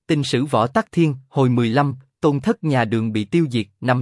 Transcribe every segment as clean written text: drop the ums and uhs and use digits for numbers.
Tình sử Võ Tắc Thiên, hồi 15, Tôn thất nhà Đường bị tiêu diệt, năm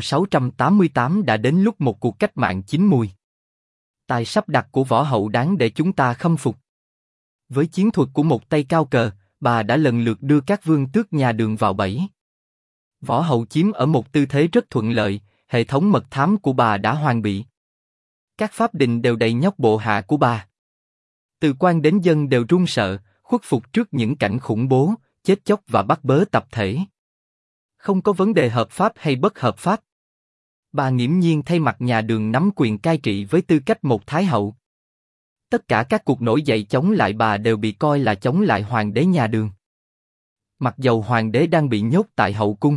688 đã đến lúc một cuộc cách mạng chín mùi. Tài sắp đặt của Võ Hậu đáng để chúng ta khâm phục. Với chiến thuật của một tay cao cờ, bà đã lần lượt đưa các vương tước nhà Đường vào bẫy. Võ Hậu chiếm ở một tư thế rất thuận lợi, hệ thống mật thám của bà đã hoàn bị. Các pháp định đều đầy nhóc bộ hạ của bà. Từ quan đến dân đều run sợ, khuất phục trước những cảnh khủng bố, chết chóc và bắt bớ tập thể. Không có vấn đề hợp pháp hay bất hợp pháp. Bà nghiễm nhiên thay mặt nhà Đường nắm quyền cai trị với tư cách một thái hậu. Tất cả các cuộc nổi dậy chống lại bà đều bị coi là chống lại hoàng đế nhà Đường. Mặc dầu hoàng đế đang bị nhốt tại hậu cung,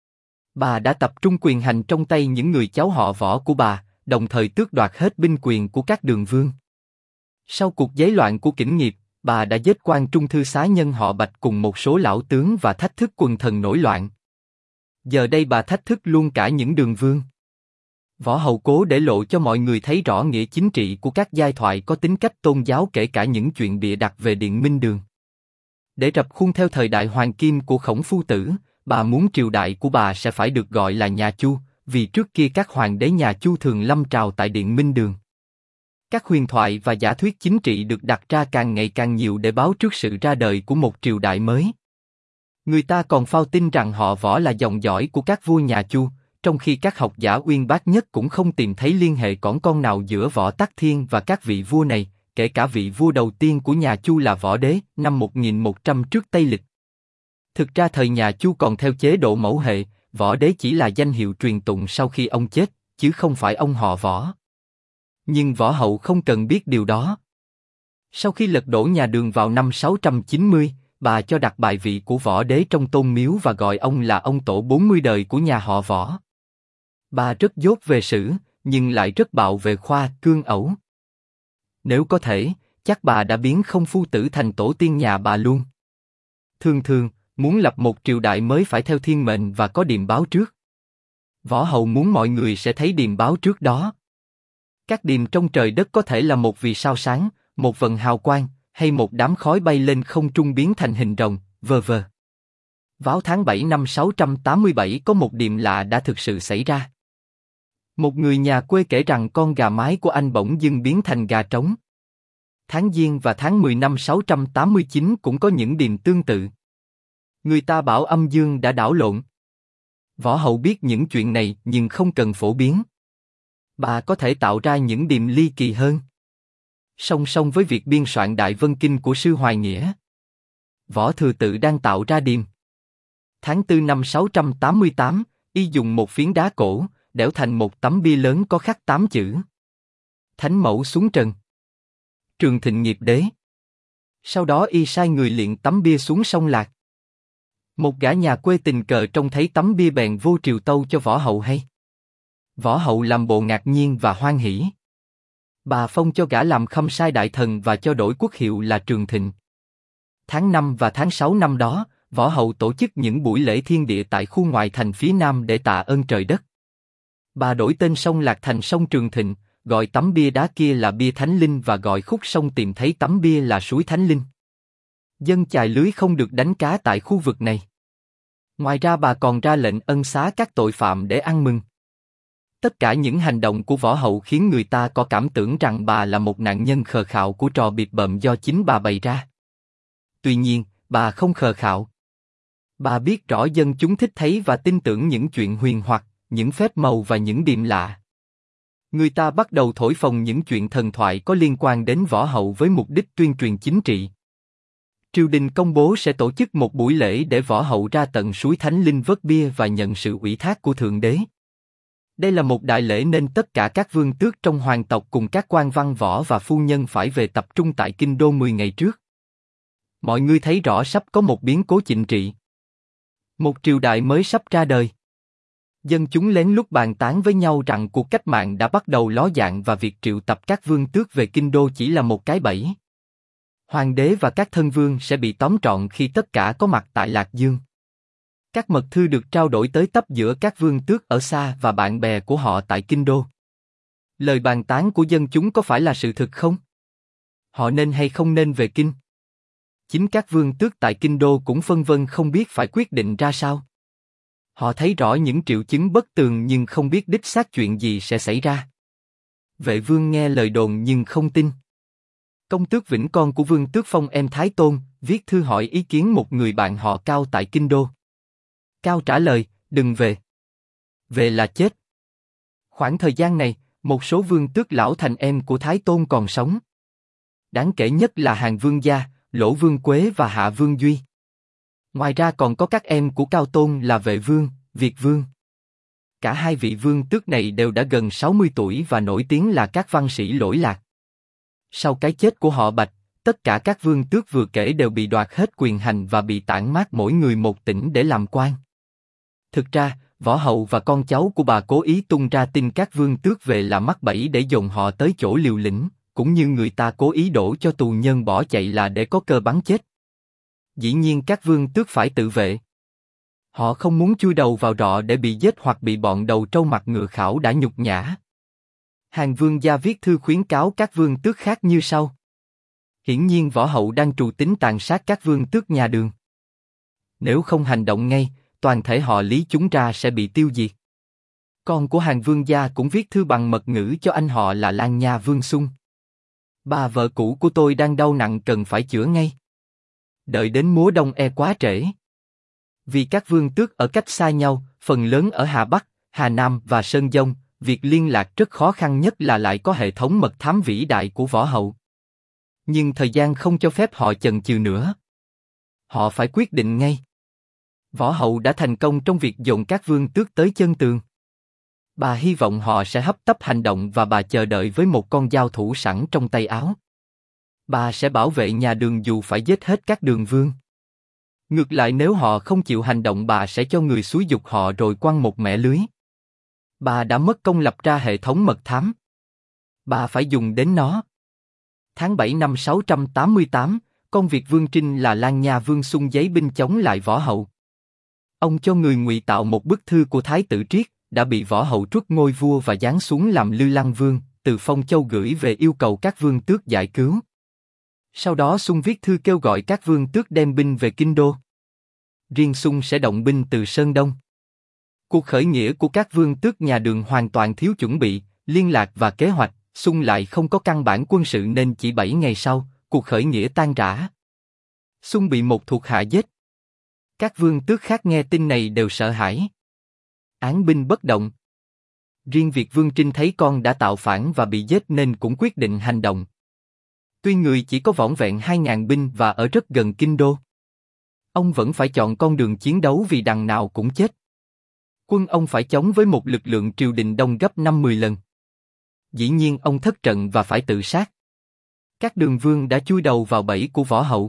bà đã tập trung quyền hành trong tay những người cháu họ Võ của bà, đồng thời tước đoạt hết binh quyền của các đường vương. Sau cuộc giấy loạn của Kỉnh Nghiệp, bà đã giết quan trung thư xá nhân họ Bạch cùng một số lão tướng và thách thức quần thần nổi loạn. Giờ đây bà thách thức luôn cả những đường vương. Võ Hậu cố để lộ cho mọi người thấy rõ nghĩa chính trị của các giai thoại có tính cách tôn giáo, kể cả những chuyện bịa đặt về Điện Minh Đường. Để rập khuôn theo thời đại hoàng kim của Khổng Phu Tử, bà muốn triều đại của bà sẽ phải được gọi là nhà Chu, vì trước kia các hoàng đế nhà Chu thường lâm trào tại Điện Minh Đường. Các huyền thoại và giả thuyết chính trị được đặt ra càng ngày càng nhiều để báo trước sự ra đời của một triều đại mới. Người ta còn phao tin rằng họ Võ là dòng dõi của các vua nhà Chu, trong khi các học giả uyên bác nhất cũng không tìm thấy liên hệ cỏn con nào giữa Võ Tắc Thiên và các vị vua này, kể cả vị vua đầu tiên của nhà Chu là Võ Đế, năm 1100 trước Tây Lịch. Thực ra thời nhà Chu còn theo chế độ mẫu hệ, Võ Đế chỉ là danh hiệu truyền tụng sau khi ông chết, chứ không phải ông họ Võ. Nhưng Võ Hậu không cần biết điều đó. Sau khi lật đổ nhà Đường vào năm 690, bà cho đặt bài vị của Võ Đế trong tôn miếu và gọi ông là ông tổ 40 đời của nhà họ Võ. Bà rất dốt về sử, nhưng lại rất bạo về khoa cương ẩu. Nếu có thể, chắc bà đã biến Không Phu Tử thành tổ tiên nhà bà luôn. Thường, muốn lập một triều đại mới phải theo thiên mệnh và có điềm báo trước. Võ Hậu muốn mọi người sẽ thấy điềm báo trước đó. Các điềm trong trời đất có thể là một vì sao sáng, một vần hào quang, hay một đám khói bay lên không trung biến thành hình rồng, v.v. Vào tháng 7 năm 687 có một điềm lạ đã thực sự xảy ra. Một người nhà quê kể rằng con gà mái của anh bỗng dưng biến thành gà trống. Tháng Giêng và tháng 10 năm 689 cũng có những điềm tương tự. Người ta bảo âm dương đã đảo lộn. Võ Hậu biết những chuyện này nhưng không cần phổ biến. Bà có thể tạo ra những điềm ly kỳ hơn. Song song với việc biên soạn Đại Vân Kinh của sư Hoài Nghĩa, Võ Thừa Tự đang tạo ra điềm. Tháng 4 năm 688, y dùng một phiến đá cổ, đẽo thành một tấm bia lớn có khắc 8 chữ: Thánh Mẫu xuống trần, Trường Thịnh nghiệp đế. Sau đó y sai người liệng tấm bia xuống sông Lạc. Một gã nhà quê tình cờ trông thấy tấm bia bèn vô triều tâu cho Võ Hậu hay. Võ Hậu làm bộ ngạc nhiên và hoan hỉ. Bà phong cho gã làm khâm sai đại thần và cho đổi quốc hiệu là Trường Thịnh. Tháng 5 và tháng 6 năm đó, Võ Hậu tổ chức những buổi lễ thiên địa tại khu ngoại thành phía nam để tạ ơn trời đất. Bà đổi tên sông Lạc thành sông Trường Thịnh, gọi tấm bia đá kia là bia Thánh Linh và gọi khúc sông tìm thấy tấm bia là suối Thánh Linh. Dân chài lưới không được đánh cá tại khu vực này. Ngoài ra bà còn ra lệnh ân xá các tội phạm để ăn mừng. Tất cả những hành động của Võ Hậu khiến người ta có cảm tưởng rằng bà là một nạn nhân khờ khạo của trò bịp bợm do chính bà bày ra. Tuy nhiên, bà không khờ khạo. Bà biết rõ dân chúng thích thấy và tin tưởng những chuyện huyền hoặc, những phép màu và những điềm lạ. Người ta bắt đầu thổi phồng những chuyện thần thoại có liên quan đến Võ Hậu với mục đích tuyên truyền chính trị. Triều đình công bố sẽ tổ chức một buổi lễ để Võ Hậu ra tận suối Thánh Linh vớt bia và nhận sự ủy thác của Thượng Đế. Đây là một đại lễ nên tất cả các vương tước trong hoàng tộc cùng các quan văn võ và phu nhân phải về tập trung tại kinh đô 10 ngày trước. Mọi người thấy rõ sắp có một biến cố chính trị. Một triều đại mới sắp ra đời. Dân chúng lén lút bàn tán với nhau rằng cuộc cách mạng đã bắt đầu ló dạng và việc triệu tập các vương tước về kinh đô chỉ là một cái bẫy. Hoàng đế và các thân vương sẽ bị tóm trọn khi tất cả có mặt tại Lạc Dương. Các mật thư được trao đổi tới tấp giữa các vương tước ở xa và bạn bè của họ tại kinh đô. Lời bàn tán của dân chúng có phải là sự thực không? Họ nên hay không nên về kinh? Chính các vương tước tại kinh đô cũng phân vân không biết phải quyết định ra sao. Họ thấy rõ những triệu chứng bất tường nhưng không biết đích xác chuyện gì sẽ xảy ra. Vệ vương nghe lời đồn nhưng không tin. Công tước Vĩnh con của Vương Tước Phong em Thái Tôn, viết thư hỏi ý kiến một người bạn họ Cao tại kinh đô. Cao trả lời, đừng về. Về là chết. Khoảng thời gian này, một số vương tước lão thành em của Thái Tôn còn sống. Đáng kể nhất là Hàn Vương Gia, Lỗ Vương Quế và Hạ Vương Duy. Ngoài ra còn có các em của Cao Tôn là Vệ Vương, Việt Vương. Cả hai vị vương tước này đều đã gần 60 tuổi và nổi tiếng là các văn sĩ lỗi lạc. Sau cái chết của họ Bạch, tất cả các vương tước vừa kể đều bị đoạt hết quyền hành và bị tản mát mỗi người một tỉnh để làm quan. Thực ra, Võ Hậu và con cháu của bà cố ý tung ra tin các vương tước về là mắc bẫy để dồn họ tới chỗ liều lĩnh, cũng như người ta cố ý đổ cho tù nhân bỏ chạy là để có cơ bắn chết. Dĩ nhiên các vương tước phải tự vệ. Họ không muốn chui đầu vào rọ để bị giết hoặc bị bọn đầu trâu mặt ngựa khảo đã nhục nhã. Hàn Vương Gia viết thư khuyến cáo các vương tước khác như sau. Hiển nhiên Võ Hậu đang trù tính tàn sát các vương tước nhà Đường. Nếu không hành động ngay, toàn thể họ Lý chúng ra sẽ bị tiêu diệt. Con của Hàn Vương Gia cũng viết thư bằng mật ngữ cho anh họ là Lan Nha Vương Xung. Bà vợ cũ của tôi đang đau nặng cần phải chữa ngay. Đợi đến mùa đông quá trễ. Vì các vương tước ở cách xa nhau, phần lớn ở Hà Bắc, Hà Nam và Sơn Dông, việc liên lạc rất khó khăn nhất là lại có hệ thống mật thám vĩ đại của Võ Hậu. Nhưng thời gian không cho phép họ chần chừ nữa. Họ phải quyết định ngay. Võ Hậu đã thành công trong việc dồn các vương tước tới chân tường. Bà hy vọng họ sẽ hấp tấp hành động và bà chờ đợi với một con dao thủ sẵn trong tay áo. Bà sẽ bảo vệ nhà Đường dù phải giết hết các đường vương. Ngược lại nếu họ không chịu hành động bà sẽ cho người xúi giục họ rồi quăng một mẻ lưới. Bà đã mất công lập ra hệ thống mật thám. Bà phải dùng đến nó. Tháng 7 năm 688, con Việt Vương Trinh là Lan Nha Vương Xung giấy binh chống lại Võ Hậu. Ông cho người ngụy tạo một bức thư của Thái tử Triết, đã bị Võ Hậu truất ngôi vua và giáng xuống làm Lư Lăng Vương, từ Phong Châu gửi về yêu cầu các vương tước giải cứu. Sau đó Xung viết thư kêu gọi các vương tước đem binh về kinh đô. Riêng Xung sẽ động binh từ Sơn Đông. Cuộc khởi nghĩa của các vương tước nhà Đường hoàn toàn thiếu chuẩn bị, liên lạc và kế hoạch, Xung lại không có căn bản quân sự nên chỉ 7 ngày sau, cuộc khởi nghĩa tan rã. Xung bị một thuộc hạ giết. Các vương tước khác nghe tin này đều sợ hãi. Án binh bất động. Riêng Việt Vương Trinh thấy con đã tạo phản và bị giết nên cũng quyết định hành động. Tuy người chỉ có vỏn vẹn 2.000 binh và ở rất gần kinh đô, ông vẫn phải chọn con đường chiến đấu vì đằng nào cũng chết. Quân ông phải chống với một lực lượng triều đình đông gấp 5-10 lần. Dĩ nhiên ông thất trận và phải tự sát. Các đường vương đã chui đầu vào bẫy của Võ Hậu.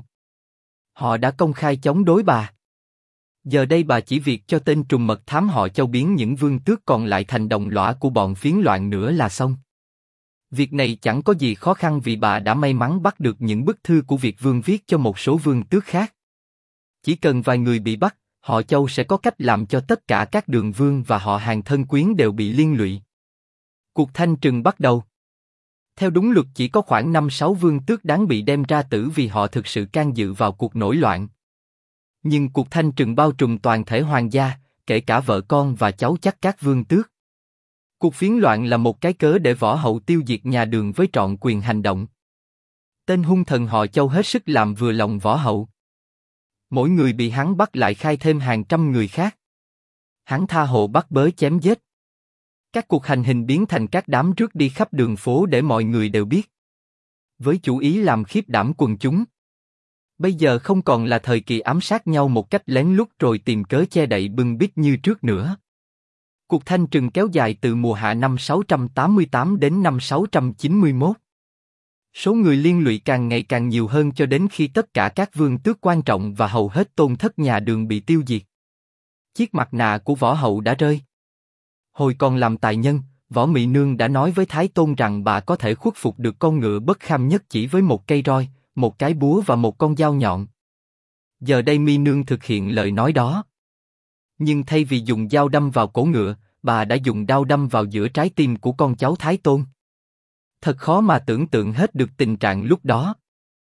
Họ đã công khai chống đối bà. Giờ đây bà chỉ việc cho tên trùm mật thám họ Châu biến những vương tước còn lại thành đồng lõa của bọn phiến loạn nữa là xong. Việc này chẳng có gì khó khăn vì bà đã may mắn bắt được những bức thư của Việt Vương viết cho một số vương tước khác. Chỉ cần vài người bị bắt, họ Châu sẽ có cách làm cho tất cả các đường vương và họ Hàn thân quyến đều bị liên lụy. Cuộc thanh trừng bắt đầu. Theo đúng luật chỉ có khoảng 5-6 vương tước đáng bị đem ra tử vì họ thực sự can dự vào cuộc nổi loạn. Nhưng cuộc thanh trừng bao trùm toàn thể hoàng gia, kể cả vợ con và cháu chắc các vương tước. Cuộc phiến loạn là một cái cớ để Võ Hậu tiêu diệt nhà Đường với trọn quyền hành động. Tên hung thần họ Châu hết sức làm vừa lòng Võ Hậu. Mỗi người bị hắn bắt lại khai thêm hàng trăm người khác. Hắn tha hồ bắt bớ chém giết. Các cuộc hành hình biến thành các đám rước đi khắp đường phố để mọi người đều biết. Với chủ ý làm khiếp đảm quần chúng. Bây giờ không còn là thời kỳ ám sát nhau một cách lén lút rồi tìm cớ che đậy bưng bít như trước nữa. Cuộc thanh trừng kéo dài từ mùa hạ năm 688 đến năm 691. Số người liên lụy càng ngày càng nhiều hơn cho đến khi tất cả các vương tước quan trọng và hầu hết tôn thất nhà Đường bị tiêu diệt. Chiếc mặt nạ của Võ Hậu đã rơi. Hồi còn làm tài nhân, Võ Mị Nương đã nói với Thái Tôn rằng bà có thể khuất phục được con ngựa bất kham nhất chỉ với một cây roi, một cái búa và một con dao nhọn. Giờ đây Mi Nương thực hiện lời nói đó. Nhưng thay vì dùng dao đâm vào cổ ngựa, bà đã dùng đao đâm vào giữa trái tim của con cháu Thái Tôn. Thật khó mà tưởng tượng hết được tình trạng lúc đó.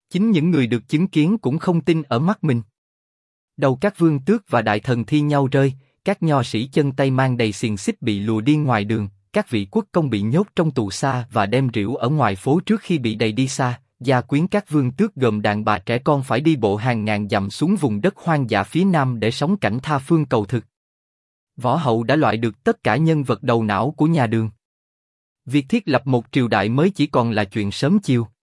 Chính những người được chứng kiến cũng không tin ở mắt mình. Đầu các vương tước và đại thần thi nhau rơi, các nho sĩ chân tay mang đầy xiềng xích bị lùa đi ngoài đường, các vị quốc công bị nhốt trong tù xa và đem rỉu ở ngoài phố trước khi bị đầy đi xa. Gia quyến các vương tước gồm đàn bà trẻ con phải đi bộ hàng ngàn dặm xuống vùng đất hoang dã phía nam để sống cảnh tha phương cầu thực. Võ Hậu đã loại được tất cả nhân vật đầu não của nhà Đường. Việc thiết lập một triều đại mới chỉ còn là chuyện sớm chiều.